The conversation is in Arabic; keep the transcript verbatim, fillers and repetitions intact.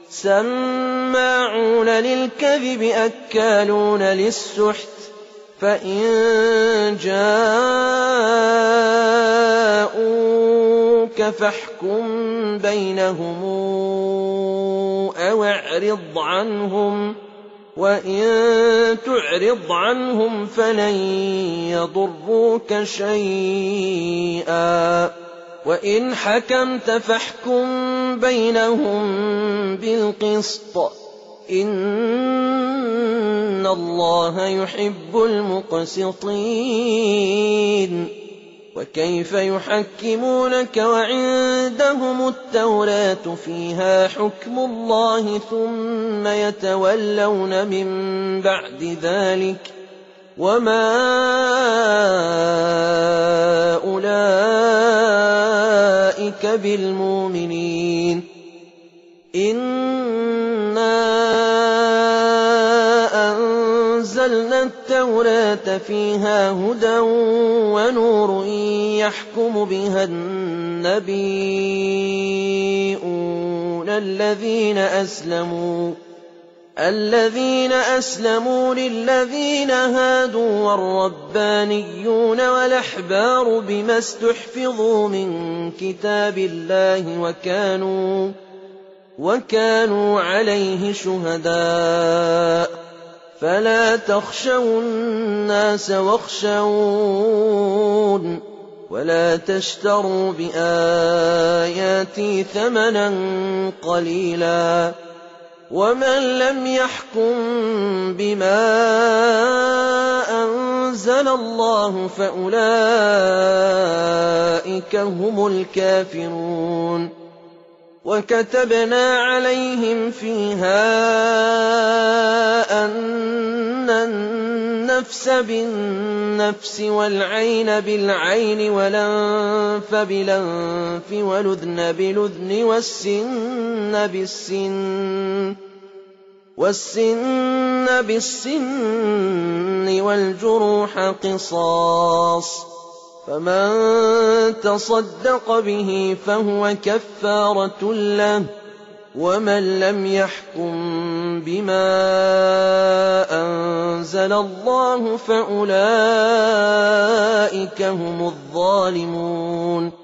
سماعون للكذب أكالون للسحت فإن جاءوك فاحكم بينهم أو اعرض عنهم وإن تعرض عنهم فلن يضروك شيئا وإن حكمت فاحكم بينهم بالقسط إن الله يحب المقسطين وكيف يحكمونك وعندهم التوراة فيها حكم الله ثم يتولون من بعد ذلك وما أولئك بالمؤمنين إنا أنزلنا التوراة فيها هدى ونور يحكم بها النبيون الذين أسلموا الذين أسلموا للذين هادوا والربانيون والأحبار بما استحفظوا من كتاب الله وكانوا وكانوا عليه شهداء فلا تخشوا الناس واخشون ولا تشتروا بآياتي ثمنا قليلا ومن لم يحكم بما أنزل الله فأولئك هم الكافرون وكتبنا عليهم فيها أن النفس بالنفس والعين بالعين والأنف بالأنف والأذن بالأذن والسن بالسن والسن بالسن والجروح قصاص فمن تصدق به فهو كفارة له ومن لم يحكم بما أنزل الله فأولئك هم الظالمون